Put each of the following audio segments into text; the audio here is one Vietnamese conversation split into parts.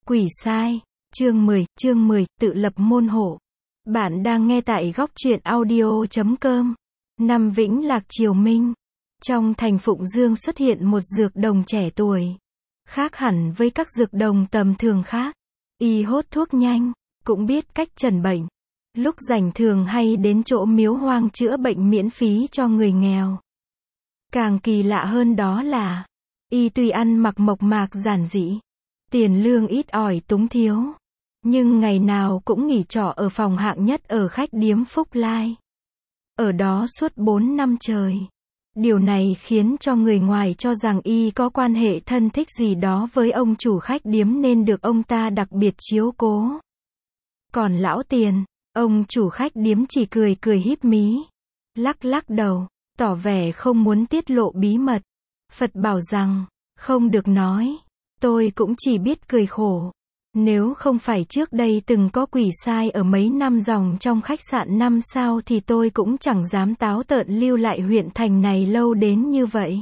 Quỷ sai, chương 10, tự lập môn hộ. Bạn đang nghe tại góc truyện audio.com. Năm Vĩnh Lạc Triều Minh. Trong thành Phụng Dương xuất hiện một dược đồng trẻ tuổi. Khác hẳn với các dược đồng tầm thường khác. Y hốt thuốc nhanh, cũng biết cách trần bệnh. Lúc rảnh thường hay đến chỗ miếu hoang chữa bệnh miễn phí cho người nghèo. Càng kỳ lạ hơn đó là, y tuy ăn mặc mộc mạc giản dị, tiền lương ít ỏi túng thiếu, nhưng ngày nào cũng nghỉ trọ ở phòng hạng nhất ở khách điếm Phúc Lai. Ở đó suốt 4 năm trời. Điều này khiến cho người ngoài cho rằng y có quan hệ thân thích gì đó với ông chủ khách điếm nên được ông ta đặc biệt chiếu cố. Còn lão Tiền, ông chủ khách điếm chỉ cười cười híp mí, lắc lắc đầu, tỏ vẻ không muốn tiết lộ bí mật. Phật bảo rằng, không được nói. Tôi cũng chỉ biết cười khổ. Nếu không phải trước đây từng có quỷ sai ở mấy năm dòng trong khách sạn 5 sao thì tôi cũng chẳng dám táo tợn lưu lại huyện thành này lâu đến như vậy.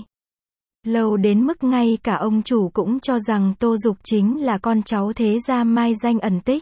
Lâu đến mức ngay cả ông chủ cũng cho rằng Tô Dục chính là con cháu thế gia mai danh ẩn tích.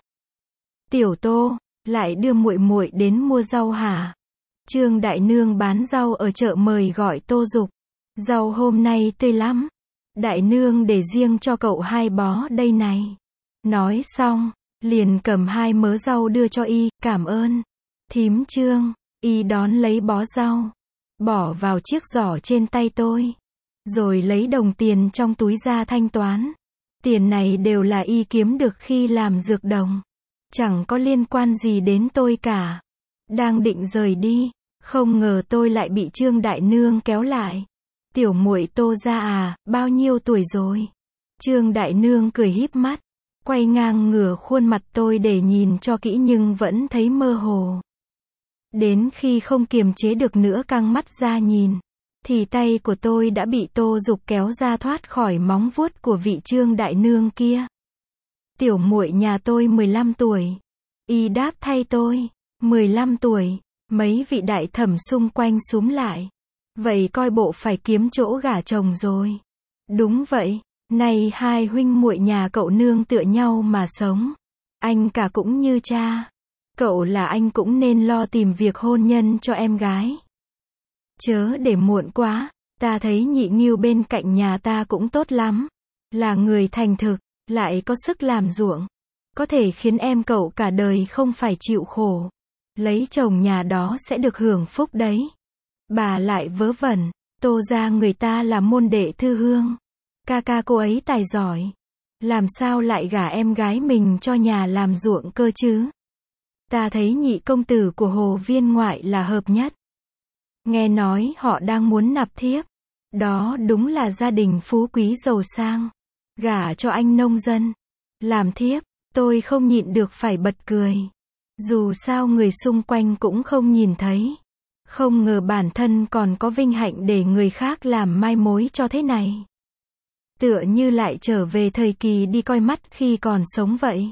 Tiểu Tô, lại đưa muội muội đến mua rau hả? Trương đại nương bán rau ở chợ mời gọi Tô Dục. Rau hôm nay tươi lắm. Đại nương để riêng cho cậu 2 bó đây này. Nói xong, liền cầm 2 mớ rau đưa cho y, cảm ơn. Thím Trương, y đón lấy bó rau, bỏ vào chiếc giỏ trên tay tôi, rồi lấy đồng tiền trong túi ra thanh toán. Tiền này đều là y kiếm được khi làm dược đồng, chẳng có liên quan gì đến tôi cả. Đang định rời đi, không ngờ tôi lại bị Trương đại nương kéo lại. Tiểu muội Tô gia à, bao nhiêu tuổi rồi? Trương đại nương cười híp mắt, quay ngang ngửa khuôn mặt tôi để nhìn cho kỹ nhưng vẫn thấy mơ hồ. Đến khi không kiềm chế được nữa căng mắt ra nhìn, thì tay của tôi đã bị Tô Dục kéo ra thoát khỏi móng vuốt của vị Trương đại nương kia. Tiểu muội nhà tôi 15 tuổi. Y đáp thay tôi, 15 tuổi, mấy vị đại thẩm xung quanh xúm lại. Vậy coi bộ phải kiếm chỗ gả chồng rồi. Đúng vậy, này 2 huynh muội nhà cậu nương tựa nhau mà sống. Anh cả cũng như cha. Cậu là anh cũng nên lo tìm việc hôn nhân cho em gái. Chớ để muộn quá, ta thấy nhị Ngưu bên cạnh nhà ta cũng tốt lắm. Là người thành thực, lại có sức làm ruộng. Có thể khiến em cậu cả đời không phải chịu khổ. Lấy chồng nhà đó sẽ được hưởng phúc đấy. Bà lại vớ vẩn, Tô gia người ta là môn đệ thư hương. Ca cô ấy tài giỏi. Làm sao lại gả em gái mình cho nhà làm ruộng cơ chứ? Ta thấy nhị công tử của Hồ Viên ngoại là hợp nhất. Nghe nói họ đang muốn nạp thiếp. Đó đúng là gia đình phú quý giàu sang. Gả cho anh nông dân. Làm thiếp, tôi không nhịn được phải bật cười. Dù sao người xung quanh cũng không nhìn thấy. Không ngờ bản thân còn có vinh hạnh để người khác làm mai mối cho thế này. Tựa như lại trở về thời kỳ đi coi mắt khi còn sống vậy.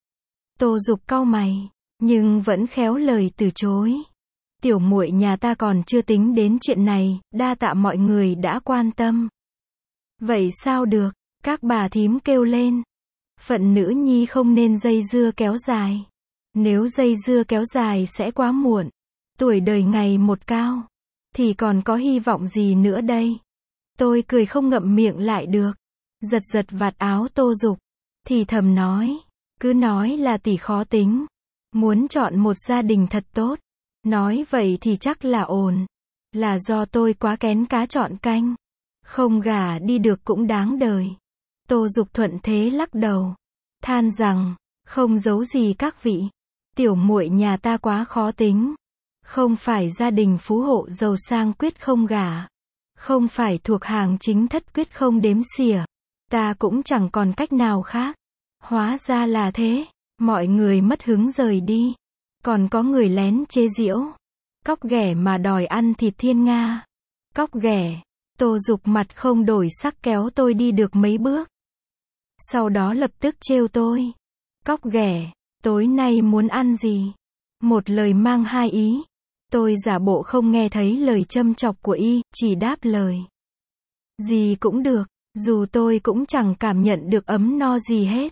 Tô Dục cau mày, nhưng vẫn khéo lời từ chối. Tiểu muội nhà ta còn chưa tính đến chuyện này, đa tạ mọi người đã quan tâm. Vậy sao được, các bà thím kêu lên. Phận nữ nhi không nên dây dưa kéo dài. Nếu dây dưa kéo dài sẽ quá muộn. Tuổi đời ngày một cao, thì còn có hy vọng gì nữa đây? Tôi cười không ngậm miệng lại được. Giật giật vạt áo Tô Dục, thì thầm nói, cứ nói là tỷ khó tính. Muốn chọn một gia đình thật tốt. Nói vậy thì chắc là ổn. Là do tôi quá kén cá chọn canh. Không gả đi được cũng đáng đời. Tô Dục thuận thế lắc đầu, than rằng, không giấu gì các vị. Tiểu muội nhà ta quá khó tính. Không phải gia đình phú hộ giàu sang quyết không gả. Không phải thuộc hàng chính thất quyết không đếm xỉa. Ta cũng chẳng còn cách nào khác. Hóa ra là thế. Mọi người mất hứng rời đi. Còn có người lén chế giễu. Cóc ghẻ mà đòi ăn thịt thiên nga. Cóc ghẻ. Tô Dục mặt không đổi sắc kéo tôi đi được mấy bước. Sau đó lập tức trêu tôi. Cóc ghẻ, tối nay muốn ăn gì? Một lời mang 2 ý. Tôi giả bộ không nghe thấy lời châm chọc của y, chỉ đáp lời. Gì cũng được, dù tôi cũng chẳng cảm nhận được ấm no gì hết.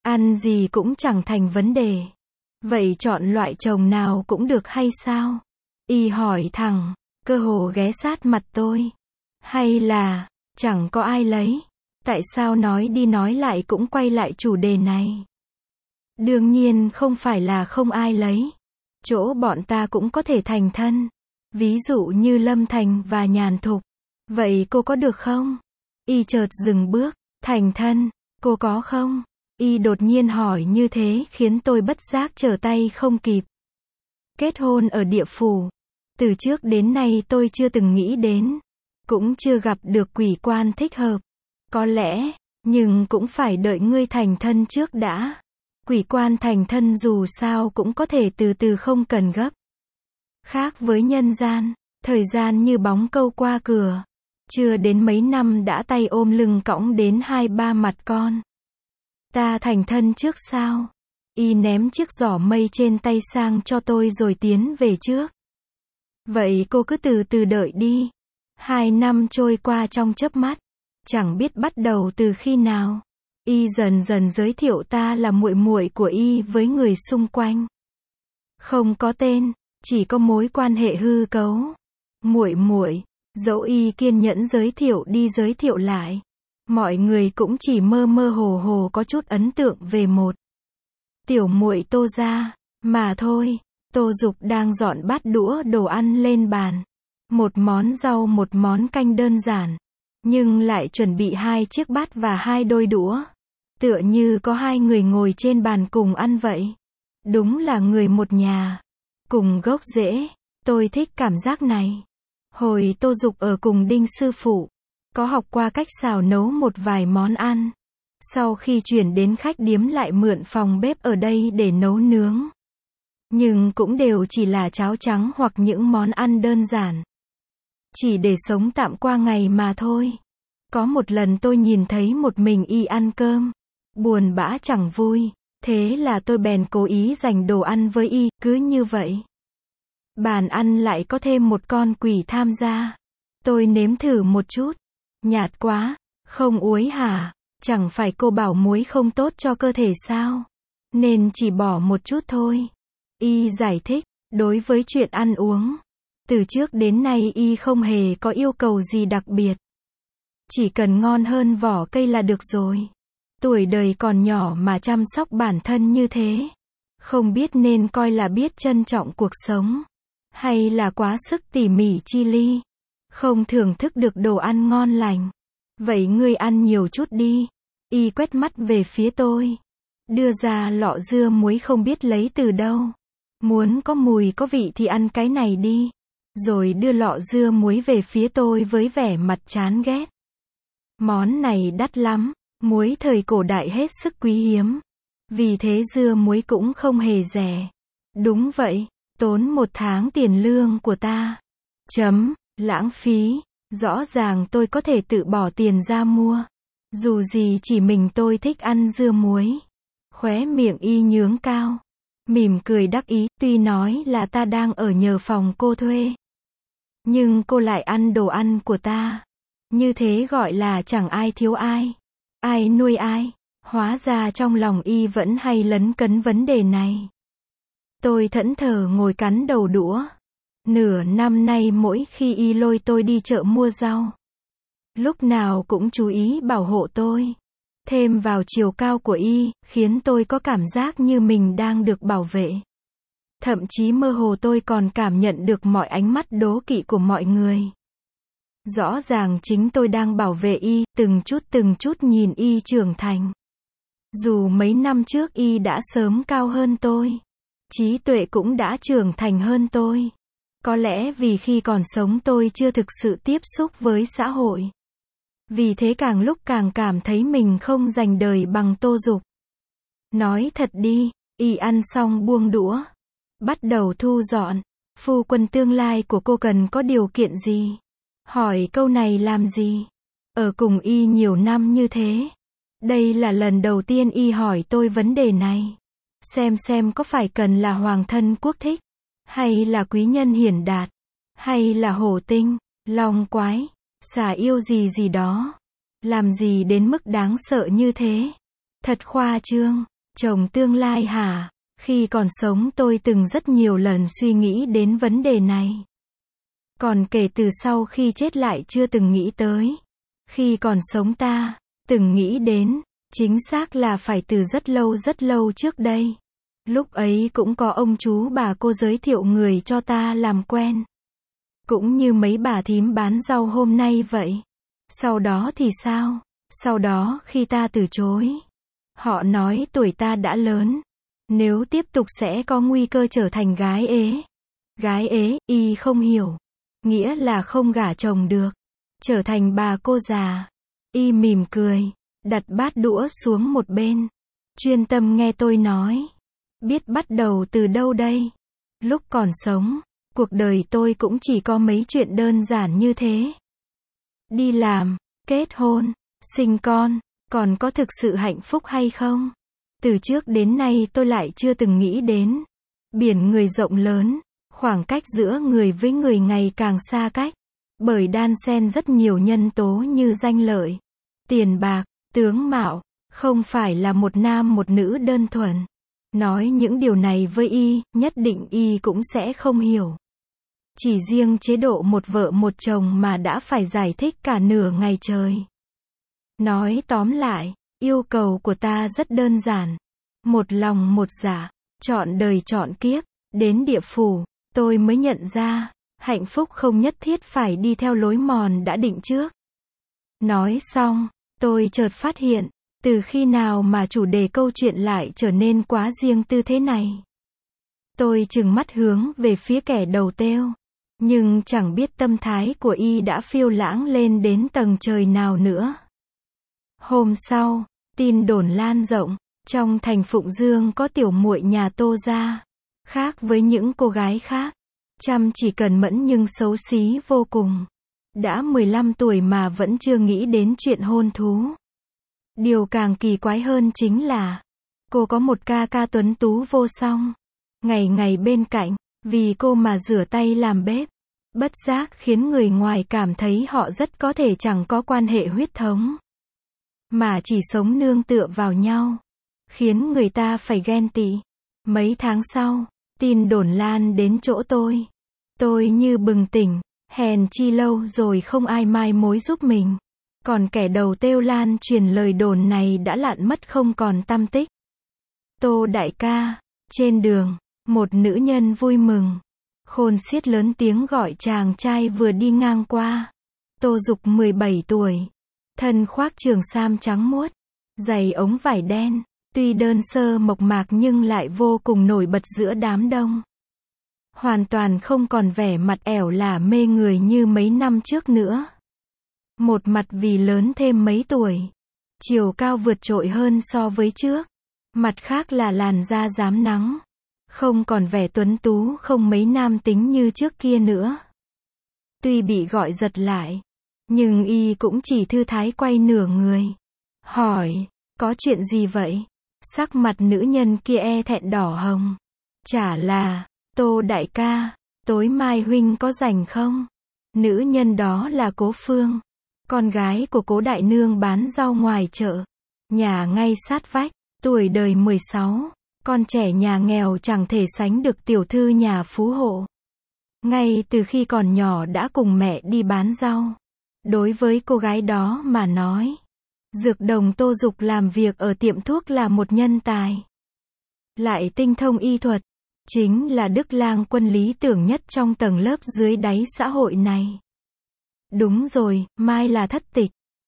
Ăn gì cũng chẳng thành vấn đề. Vậy chọn loại chồng nào cũng được hay sao? Y hỏi thẳng, cơ hồ ghé sát mặt tôi. Hay là, chẳng có ai lấy? Tại sao nói đi nói lại cũng quay lại chủ đề này? Đương nhiên không phải là không ai lấy. Chỗ bọn ta cũng có thể thành thân. Ví dụ như Lâm Thành và Nhàn Thục. Vậy cô có được không? Y chợt dừng bước, thành thân, cô có không? Y đột nhiên hỏi như thế khiến tôi bất giác trở tay không kịp. Kết hôn ở địa phủ. Từ trước đến nay tôi chưa từng nghĩ đến. Cũng chưa gặp được quỷ quan thích hợp. Có lẽ, nhưng cũng phải đợi ngươi thành thân trước đã. Quỷ quan thành thân dù sao cũng có thể từ từ không cần gấp. Khác với nhân gian, thời gian như bóng câu qua cửa. Chưa đến mấy năm đã tay ôm lưng cõng đến 2-3 mặt con. Ta thành thân trước sao? Y ném chiếc giỏ mây trên tay sang cho tôi rồi tiến về trước. Vậy cô cứ từ từ đợi đi. 2 năm trôi qua trong chớp mắt. Chẳng biết bắt đầu từ khi nào. Y dần dần giới thiệu ta là muội muội của Y với người xung quanh. Không có tên, chỉ có mối quan hệ hư cấu. Muội muội, dẫu Y kiên nhẫn giới thiệu đi giới thiệu lại. Mọi người cũng chỉ mơ mơ hồ hồ có chút ấn tượng về một tiểu muội Tô gia, mà thôi. Tô Dục đang dọn bát đũa đồ ăn lên bàn. Một món rau một món canh đơn giản. Nhưng lại chuẩn bị 2 chiếc bát và 2 đôi đũa. Tựa như có 2 người ngồi trên bàn cùng ăn vậy. Đúng là người một nhà. Cùng gốc rễ. Tôi thích cảm giác này. Hồi Tô Dục ở cùng Đinh sư phụ. Có học qua cách xào nấu một vài món ăn. Sau khi chuyển đến khách điếm lại mượn phòng bếp ở đây để nấu nướng. Nhưng cũng đều chỉ là cháo trắng hoặc những món ăn đơn giản. Chỉ để sống tạm qua ngày mà thôi. Có một lần tôi nhìn thấy một mình Y ăn cơm. Buồn bã chẳng vui. Thế là tôi bèn cố ý dành đồ ăn với Y, cứ như vậy. Bàn ăn lại có thêm một con quỷ tham gia. Tôi nếm thử một chút. Nhạt quá. Không uối hả? Chẳng phải cô bảo muối không tốt cho cơ thể sao? Nên chỉ bỏ một chút thôi. Y giải thích, đối với chuyện ăn uống. Từ trước đến nay Y không hề có yêu cầu gì đặc biệt. Chỉ cần ngon hơn vỏ cây là được rồi. Tuổi đời còn nhỏ mà chăm sóc bản thân như thế. Không biết nên coi là biết trân trọng cuộc sống. Hay là quá sức tỉ mỉ chi ly. Không thưởng thức được đồ ăn ngon lành. Vậy ngươi ăn nhiều chút đi. Y quét mắt về phía tôi. Đưa ra lọ dưa muối không biết lấy từ đâu. Muốn có mùi có vị thì ăn cái này đi. Rồi đưa lọ dưa muối về phía tôi với vẻ mặt chán ghét. Món này đắt lắm. Muối thời cổ đại hết sức quý hiếm. Vì thế dưa muối cũng không hề rẻ. Đúng vậy. Tốn 1 tháng tiền lương của ta. Lãng phí. Rõ ràng tôi có thể tự bỏ tiền ra mua. Dù gì chỉ mình tôi thích ăn dưa muối. Khóe miệng Y nhướng cao. Mỉm cười đắc ý, tuy nói là ta đang ở nhờ phòng cô thuê. Nhưng cô lại ăn đồ ăn của ta. Như thế gọi là chẳng ai thiếu ai. Ai nuôi ai. Hóa ra trong lòng Y vẫn hay lấn cấn vấn đề này. Tôi thẫn thờ ngồi cắn đầu đũa. Nửa năm nay mỗi khi Y lôi tôi đi chợ mua rau. Lúc nào cũng chú ý bảo hộ tôi. Thêm vào chiều cao của Y, khiến tôi có cảm giác như mình đang được bảo vệ. Thậm chí mơ hồ tôi còn cảm nhận được mọi ánh mắt đố kỵ của mọi người. Rõ ràng chính tôi đang bảo vệ Y, từng chút nhìn Y trưởng thành. Dù mấy năm trước Y đã sớm cao hơn tôi. Trí tuệ cũng đã trưởng thành hơn tôi. Có lẽ vì khi còn sống tôi chưa thực sự tiếp xúc với xã hội. Vì thế càng lúc càng cảm thấy mình không dành đời bằng Tô Dục. Nói thật đi, Y ăn xong buông đũa. Bắt đầu thu dọn. Phu quân tương lai của cô cần có điều kiện gì? Hỏi câu này làm gì? Ở cùng Y nhiều năm như thế. Đây là lần đầu tiên Y hỏi tôi vấn đề này. Xem có phải cần là hoàng thân quốc thích. Hay là quý nhân hiển đạt. Hay là hổ tinh, long quái, xà yêu gì đó. Làm gì đến mức đáng sợ như thế? Thật khoa trương. Chồng tương lai hả? Khi còn sống tôi từng rất nhiều lần suy nghĩ đến vấn đề này. Còn kể từ sau khi chết lại chưa từng nghĩ tới. Khi còn sống ta, từng nghĩ đến, chính xác là phải từ rất lâu trước đây. Lúc ấy cũng có ông chú bà cô giới thiệu người cho ta làm quen. Cũng như mấy bà thím bán rau hôm nay vậy. Sau đó thì sao? Sau đó khi ta từ chối, họ nói tuổi ta đã lớn. Nếu tiếp tục sẽ có nguy cơ trở thành gái ế. Gái ế, y không hiểu. Nghĩa là không gả chồng được. Trở thành bà cô già. Y mỉm cười, đặt bát đũa xuống một bên. Chuyên tâm nghe tôi nói. Biết bắt đầu từ đâu đây? Lúc còn sống, cuộc đời tôi cũng chỉ có mấy chuyện đơn giản như thế. Đi làm, kết hôn, sinh con, còn có thực sự hạnh phúc hay không? Từ trước đến nay tôi lại chưa từng nghĩ đến. Biển người rộng lớn, khoảng cách giữa người với người ngày càng xa cách. Bởi đan xen rất nhiều nhân tố như danh lợi, tiền bạc, tướng mạo, không phải là một nam một nữ đơn thuần. Nói những điều này với y, nhất định y cũng sẽ không hiểu. Chỉ riêng chế độ một vợ một chồng mà đã phải giải thích cả nửa ngày trời. Nói tóm lại, yêu cầu của ta rất đơn giản. Một lòng một dạ, trọn đời trọn kiếp, đến địa phủ, tôi mới nhận ra, hạnh phúc không nhất thiết phải đi theo lối mòn đã định trước. Nói xong, tôi chợt phát hiện, từ khi nào mà chủ đề câu chuyện lại trở nên quá riêng tư thế này. Tôi trừng mắt hướng về phía kẻ đầu têu, nhưng chẳng biết tâm thái của y đã phiêu lãng lên đến tầng trời nào nữa. Hôm sau, tin đồn lan rộng, trong thành Phụng Dương có tiểu muội nhà Tô gia, khác với những cô gái khác, chăm chỉ cần mẫn nhưng xấu xí vô cùng. Đã 15 tuổi mà vẫn chưa nghĩ đến chuyện hôn thú. Điều càng kỳ quái hơn chính là, cô có một ca ca tuấn tú vô song. Ngày ngày bên cạnh, vì cô mà rửa tay làm bếp. Bất giác khiến người ngoài cảm thấy họ rất có thể chẳng có quan hệ huyết thống, mà chỉ sống nương tựa vào nhau. Khiến người ta phải ghen tị. Mấy tháng sau, tin đồn lan đến chỗ tôi. Tôi như bừng tỉnh, hèn chi lâu rồi không ai mai mối giúp mình. Còn kẻ đầu têu lan truyền lời đồn này đã lặn mất không còn tăm tích. Tô đại ca, trên đường, một nữ nhân vui mừng, khôn xiết lớn tiếng gọi chàng trai vừa đi ngang qua. Tô Dục 17 tuổi, thân khoác trường sam trắng muốt, giày ống vải đen, tuy đơn sơ mộc mạc nhưng lại vô cùng nổi bật giữa đám đông. Hoàn toàn không còn vẻ mặt ẻo lả mê người như mấy năm trước nữa. Một mặt vì lớn thêm mấy tuổi, chiều cao vượt trội hơn so với trước. Mặt khác là làn da rám nắng, không còn vẻ tuấn tú không mấy nam tính như trước kia nữa. Tuy bị gọi giật lại, nhưng y cũng chỉ thư thái quay nửa người. Hỏi, có chuyện gì vậy? Sắc mặt nữ nhân kia e thẹn đỏ hồng. Chả là, Tô đại ca, tối mai huynh có rảnh không? Nữ nhân đó là Cố Phương, con gái của Cố đại nương bán rau ngoài chợ. Nhà ngay sát vách, tuổi đời 16, con trẻ nhà nghèo chẳng thể sánh được tiểu thư nhà phú hộ. Ngay từ khi còn nhỏ đã cùng mẹ đi bán rau. Đối với cô gái đó mà nói, dược đồng Tô Dục làm việc ở tiệm thuốc là một nhân tài. Lại tinh thông y thuật, chính là Đức Lang Quân lý tưởng nhất trong tầng lớp dưới đáy xã hội này. Đúng rồi, mai là thất tịch.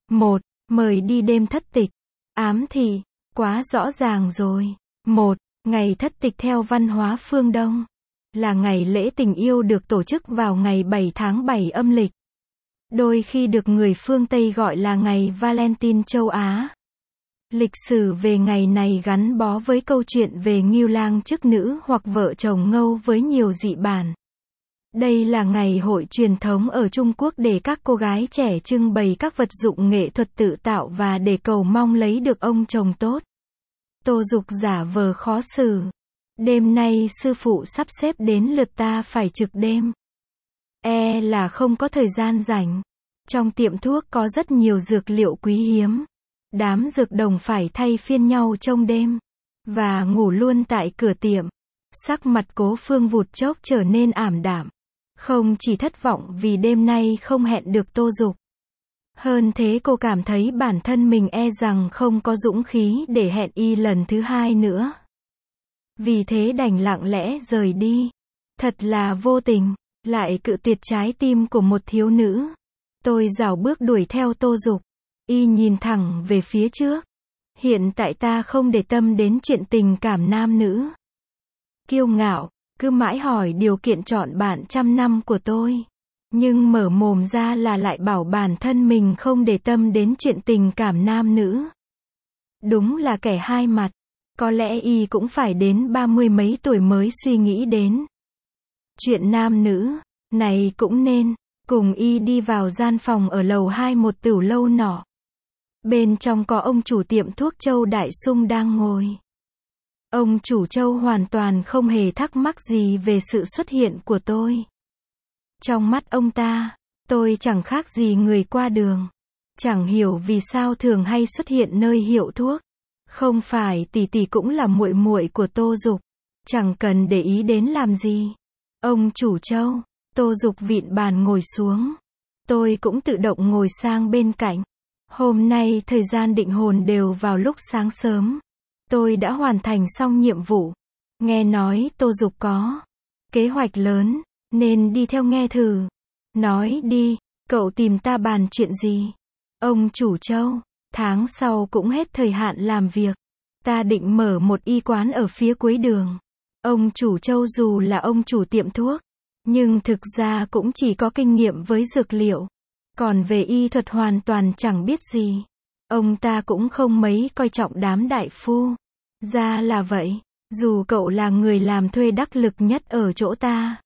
Mời đi đêm thất tịch. Ám thị, quá rõ ràng rồi. Ngày thất tịch theo văn hóa phương Đông, là ngày lễ tình yêu được tổ chức vào ngày 7 tháng 7 âm lịch. Đôi khi được người phương Tây gọi là ngày Valentine châu Á. Lịch sử về ngày này gắn bó với câu chuyện về ngưu lang chức nữ hoặc vợ chồng ngâu với nhiều dị bản. Đây là ngày hội truyền thống ở Trung Quốc để các cô gái trẻ trưng bày các vật dụng nghệ thuật tự tạo và để cầu mong lấy được ông chồng tốt. Tô Dục giả vờ khó xử. Đêm nay sư phụ sắp xếp đến lượt ta phải trực đêm. E là không có thời gian rảnh. Trong tiệm thuốc có rất nhiều dược liệu quý hiếm. Đám dược đồng phải thay phiên nhau trông đêm. và ngủ luôn tại cửa tiệm. Sắc mặt Cố Phương vụt chốc trở nên ảm đạm. Không chỉ thất vọng vì đêm nay không hẹn được Tô Dục. Hơn thế cô cảm thấy bản thân mình e rằng không có dũng khí để hẹn y lần thứ hai nữa. Vì thế đành lặng lẽ rời đi. Thật là vô tình, lại cự tuyệt trái tim của một thiếu nữ. Tôi rảo bước đuổi theo Tô Dục. Y nhìn thẳng về phía trước. Hiện tại ta không để tâm đến chuyện tình cảm nam nữ. Kiêu ngạo, cứ mãi hỏi điều kiện chọn bạn trăm năm của tôi. Nhưng mở mồm ra là lại bảo bản thân mình không để tâm đến chuyện tình cảm nam nữ. Đúng là kẻ hai mặt. Có lẽ y cũng phải đến 30 mấy tuổi mới suy nghĩ đến chuyện nam nữ, này cũng nên. Cùng y đi vào gian phòng ở lầu 2 một tửu lâu nọ. Bên trong có ông chủ tiệm thuốc Châu Đại Sung đang ngồi. Ông chủ Châu hoàn toàn không hề thắc mắc gì về sự xuất hiện của tôi. Trong mắt ông ta, tôi chẳng khác gì người qua đường. Chẳng hiểu vì sao thường hay xuất hiện nơi hiệu thuốc. Không phải tỷ tỷ cũng là muội muội của Tô Dục. Chẳng cần để ý đến làm gì. Ông chủ Châu, Tô Dục vịn bàn ngồi xuống. Tôi cũng tự động ngồi sang bên cạnh. Hôm nay thời gian định hồn đều vào lúc sáng sớm. Tôi đã hoàn thành xong nhiệm vụ. Nghe nói Tô Dục có kế hoạch lớn, nên đi theo nghe thử. Nói đi, cậu tìm ta bàn chuyện gì? Ông chủ Châu, tháng sau cũng hết thời hạn làm việc. Ta định mở một y quán ở phía cuối đường. Ông chủ Châu dù là ông chủ tiệm thuốc, nhưng thực ra cũng chỉ có kinh nghiệm với dược liệu. Còn về y thuật hoàn toàn chẳng biết gì. Ông ta cũng không mấy coi trọng đám đại phu. Ra là vậy, dù cậu là người làm thuê đắc lực nhất ở chỗ ta.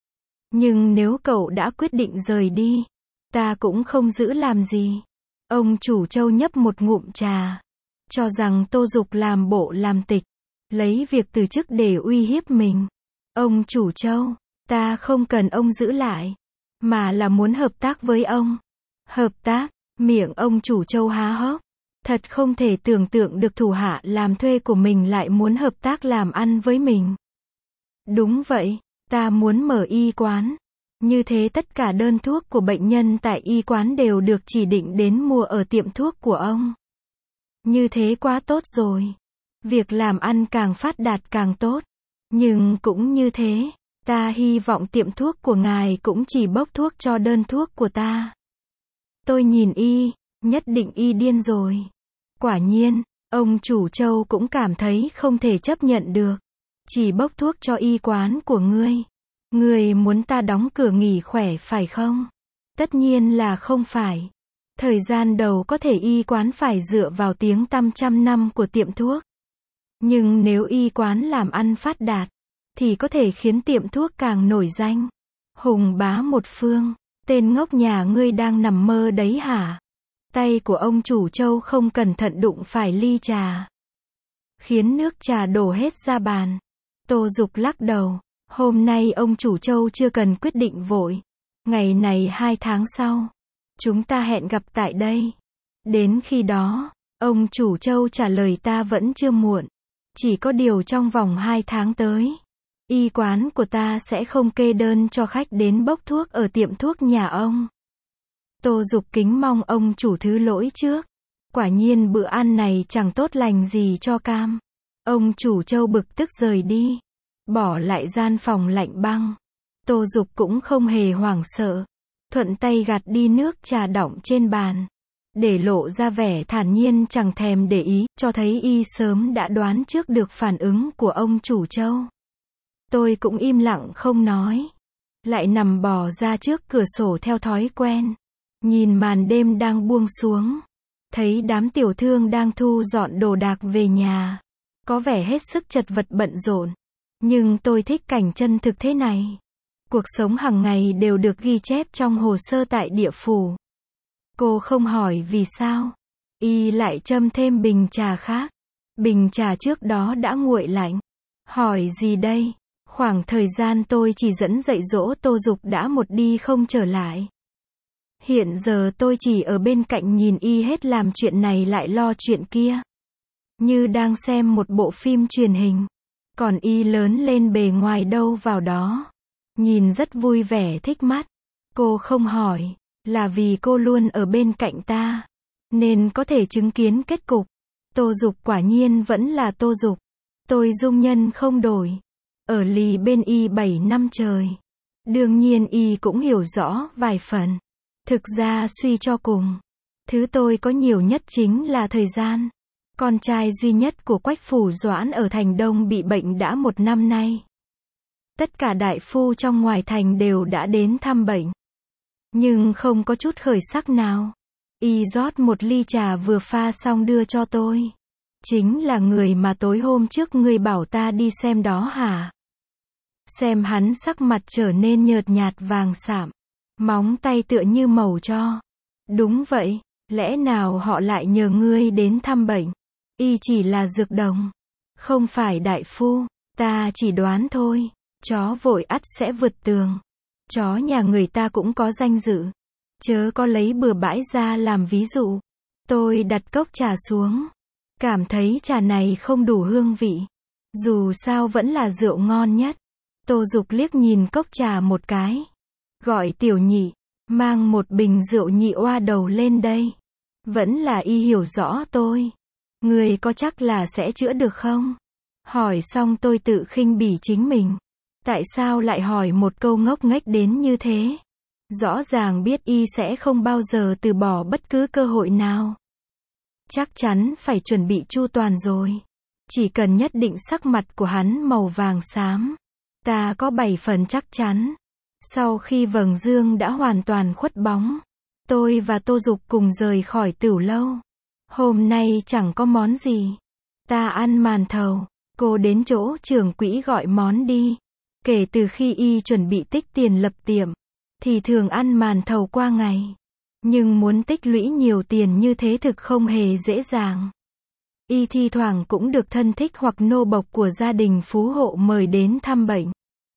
Nhưng nếu cậu đã quyết định rời đi, ta cũng không giữ làm gì. Ông chủ Châu nhấp một ngụm trà. Cho rằng Tô Dục làm bộ làm tịch. Lấy việc từ chức để uy hiếp mình. Ông chủ Châu, ta không cần ông giữ lại. Mà là muốn hợp tác với ông. Hợp tác, miệng ông chủ Châu há hốc. Thật không thể tưởng tượng được thủ hạ làm thuê của mình lại muốn hợp tác làm ăn với mình. Đúng vậy, ta muốn mở y quán. Như thế tất cả đơn thuốc của bệnh nhân tại y quán đều được chỉ định đến mua ở tiệm thuốc của ông. Như thế quá tốt rồi. Việc làm ăn càng phát đạt càng tốt. Nhưng cũng như thế, ta hy vọng tiệm thuốc của ngài cũng chỉ bốc thuốc cho đơn thuốc của ta. Tôi nhìn y, nhất định y điên rồi. Quả nhiên, ông chủ Châu cũng cảm thấy không thể chấp nhận được. Chỉ bốc thuốc cho y quán của ngươi. Ngươi muốn ta đóng cửa nghỉ khỏe phải không? Tất nhiên là không phải. Thời gian đầu có thể y quán phải dựa vào tiếng tăm trăm năm của tiệm thuốc. Nhưng nếu y quán làm ăn phát đạt, thì có thể khiến tiệm thuốc càng nổi danh. Hùng bá một phương, tên ngốc nhà ngươi đang nằm mơ đấy hả? Tay của ông chủ Châu không cẩn thận đụng phải ly trà, khiến nước trà đổ hết ra bàn. Tô Dục lắc đầu. Hôm nay ông chủ Châu chưa cần quyết định vội. Ngày này 2 tháng sau, chúng ta hẹn gặp tại đây. Đến khi đó, ông chủ Châu trả lời ta vẫn chưa muộn. Chỉ có điều trong vòng 2 tháng tới, y quán của ta sẽ không kê đơn cho khách đến bốc thuốc ở tiệm thuốc nhà ông. Tô Dục kính mong ông chủ thứ lỗi trước. Quả nhiên bữa ăn này chẳng tốt lành gì cho cam. Ông chủ Châu bực tức rời đi, bỏ lại gian phòng lạnh băng. Tô Dục cũng không hề hoảng sợ, thuận tay gạt đi nước trà đọng trên bàn, để lộ ra vẻ thản nhiên chẳng thèm để ý, cho thấy y sớm đã đoán trước được phản ứng của ông chủ Châu. Tôi cũng im lặng không nói, lại nằm bò ra trước cửa sổ theo thói quen, nhìn màn đêm đang buông xuống, thấy đám tiểu thương đang thu dọn đồ đạc về nhà, có vẻ hết sức chật vật bận rộn. Nhưng tôi thích cảnh chân thực thế này. Cuộc sống hàng ngày đều được ghi chép trong hồ sơ tại địa phủ. Cô không hỏi vì sao. Y lại châm thêm bình trà khác. Bình trà trước đó đã nguội lạnh. Hỏi gì đây? Khoảng thời gian tôi chỉ dẫn dạy dỗ Tô Dục đã một đi không trở lại. Hiện giờ tôi chỉ ở bên cạnh nhìn y hết làm chuyện này lại lo chuyện kia. như đang xem một bộ phim truyền hình. Còn y lớn lên bề ngoài đâu vào đó. Nhìn rất vui vẻ thích mắt. Cô không hỏi, là vì cô luôn ở bên cạnh ta, nên có thể chứng kiến kết cục. Tô Dục quả nhiên vẫn là Tô Dục. Tôi dung nhân không đổi. Ở lì bên y 7 năm trời. Đương nhiên y cũng hiểu rõ vài phần. Thực ra suy cho cùng, thứ tôi có nhiều nhất chính là thời gian. Con trai duy nhất của Quách Phủ Doãn ở thành Đông bị bệnh đã 1 năm nay. Tất cả đại phu trong ngoài thành đều đã đến thăm bệnh. Nhưng không có chút khởi sắc nào. Y rót một ly trà vừa pha xong đưa cho tôi. Chính là người mà tối hôm trước ngươi bảo ta đi xem đó hả? Xem hắn sắc mặt trở nên nhợt nhạt vàng sạm. Móng tay tựa như màu tro. Đúng vậy, lẽ nào họ lại nhờ ngươi đến thăm bệnh? Y chỉ là dược đồng, không phải đại phu. Ta chỉ đoán thôi. Chó vội ắt sẽ vượt tường. Chó nhà người ta cũng có danh dự. Chớ có lấy bừa bãi ra làm ví dụ. Tôi đặt cốc trà xuống. Cảm thấy trà này không đủ hương vị. Dù sao vẫn là rượu ngon nhất. Tô Dục liếc nhìn cốc trà một cái. Gọi Tiểu Nhị, mang một bình rượu nhị oa đầu lên đây. Vẫn là y hiểu rõ tôi. Người có chắc là sẽ chữa được không? Hỏi xong tôi tự khinh bỉ chính mình. Tại sao lại hỏi một câu ngốc nghếch đến như thế? Rõ ràng biết y sẽ không bao giờ từ bỏ bất cứ cơ hội nào. Chắc chắn phải chuẩn bị chu toàn rồi. Chỉ cần nhất định sắc mặt của hắn màu vàng xám. Ta có 7 phần chắc chắn. Sau khi vầng dương đã hoàn toàn khuất bóng, tôi và Tô Dục cùng rời khỏi tửu lâu. Hôm nay chẳng có món gì. Ta ăn màn thầu. Cô đến chỗ trưởng quỹ gọi món đi. Kể từ khi y chuẩn bị tích tiền lập tiệm, thì thường ăn màn thầu qua ngày. Nhưng muốn tích lũy nhiều tiền như thế thực không hề dễ dàng. Y thi thoảng cũng được thân thích hoặc nô bộc của gia đình phú hộ mời đến thăm bệnh.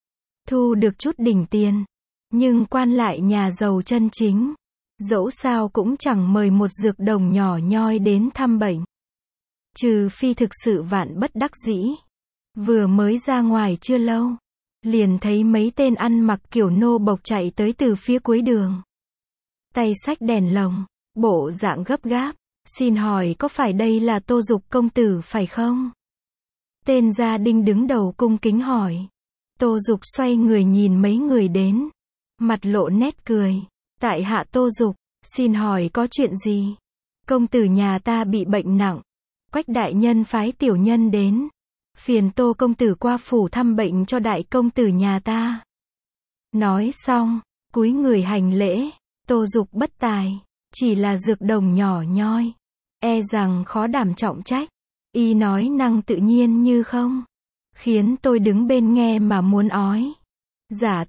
Thu được chút đỉnh tiền. Nhưng quan lại nhà giàu chân chính, dẫu sao cũng chẳng mời một dược đồng nhỏ nhoi đến thăm bệnh. Trừ phi thực sự vạn bất đắc dĩ. Vừa mới ra ngoài chưa lâu, liền thấy mấy tên ăn mặc kiểu nô bộc chạy tới từ phía cuối đường. Tay xách đèn lồng, bộ dạng gấp gáp. Xin hỏi có phải đây là Tô Dục công tử phải không? Tên gia đình đứng đầu cung kính hỏi. Tô Dục xoay người nhìn mấy người đến. Mặt lộ nét cười. Tại hạ Tô Dục, xin hỏi có chuyện gì? Công tử nhà ta bị bệnh nặng. Quách đại nhân phái tiểu nhân đến. Phiền Tô công tử qua phủ thăm bệnh cho đại công tử nhà ta. Nói xong, cúi người hành lễ. Tô Dục bất tài, chỉ là dược đồng nhỏ nhoi. E rằng khó đảm trọng trách. Y nói năng tự nhiên như không. Khiến tôi đứng bên nghe mà muốn ói. Giả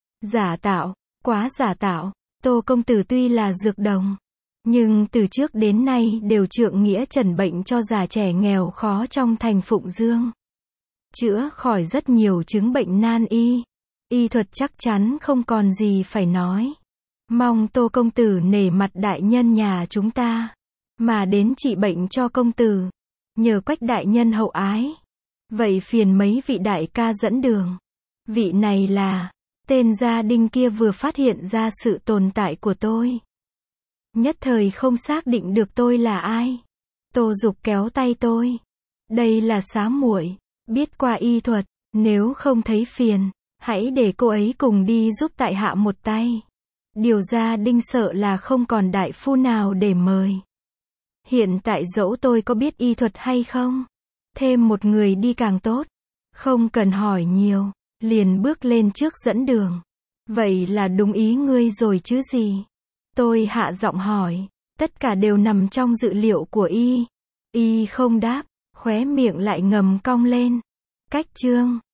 tạo, quá giả tạo. Tô công tử tuy là dược đồng, nhưng từ trước đến nay đều trượng nghĩa trần bệnh cho già trẻ nghèo khó trong thành Phụng Dương. Chữa khỏi rất nhiều chứng bệnh nan y. Y thuật chắc chắn không còn gì phải nói. Mong Tô công tử nể mặt đại nhân nhà chúng ta, mà đến trị bệnh cho công tử. Nhờ Quách đại nhân hậu ái. Vậy phiền mấy vị đại ca dẫn đường. Vị này là... Tên gia đình kia vừa phát hiện ra sự tồn tại của tôi. Nhất thời không xác định được tôi là ai. Tô Dục kéo tay tôi. Đây là xá muội, biết qua y thuật. Nếu không thấy phiền, hãy để cô ấy cùng đi giúp tại hạ một tay. Điều gia đình sợ là không còn đại phu nào để mời. Hiện tại dẫu tôi có biết y thuật hay không, thêm một người đi càng tốt. Không cần hỏi nhiều, liền bước lên trước dẫn đường. Vậy là đúng ý ngươi rồi chứ gì? Tôi hạ giọng hỏi. Tất cả đều nằm trong dự liệu của y. Y không đáp, khóe miệng lại ngầm cong lên. Cách chương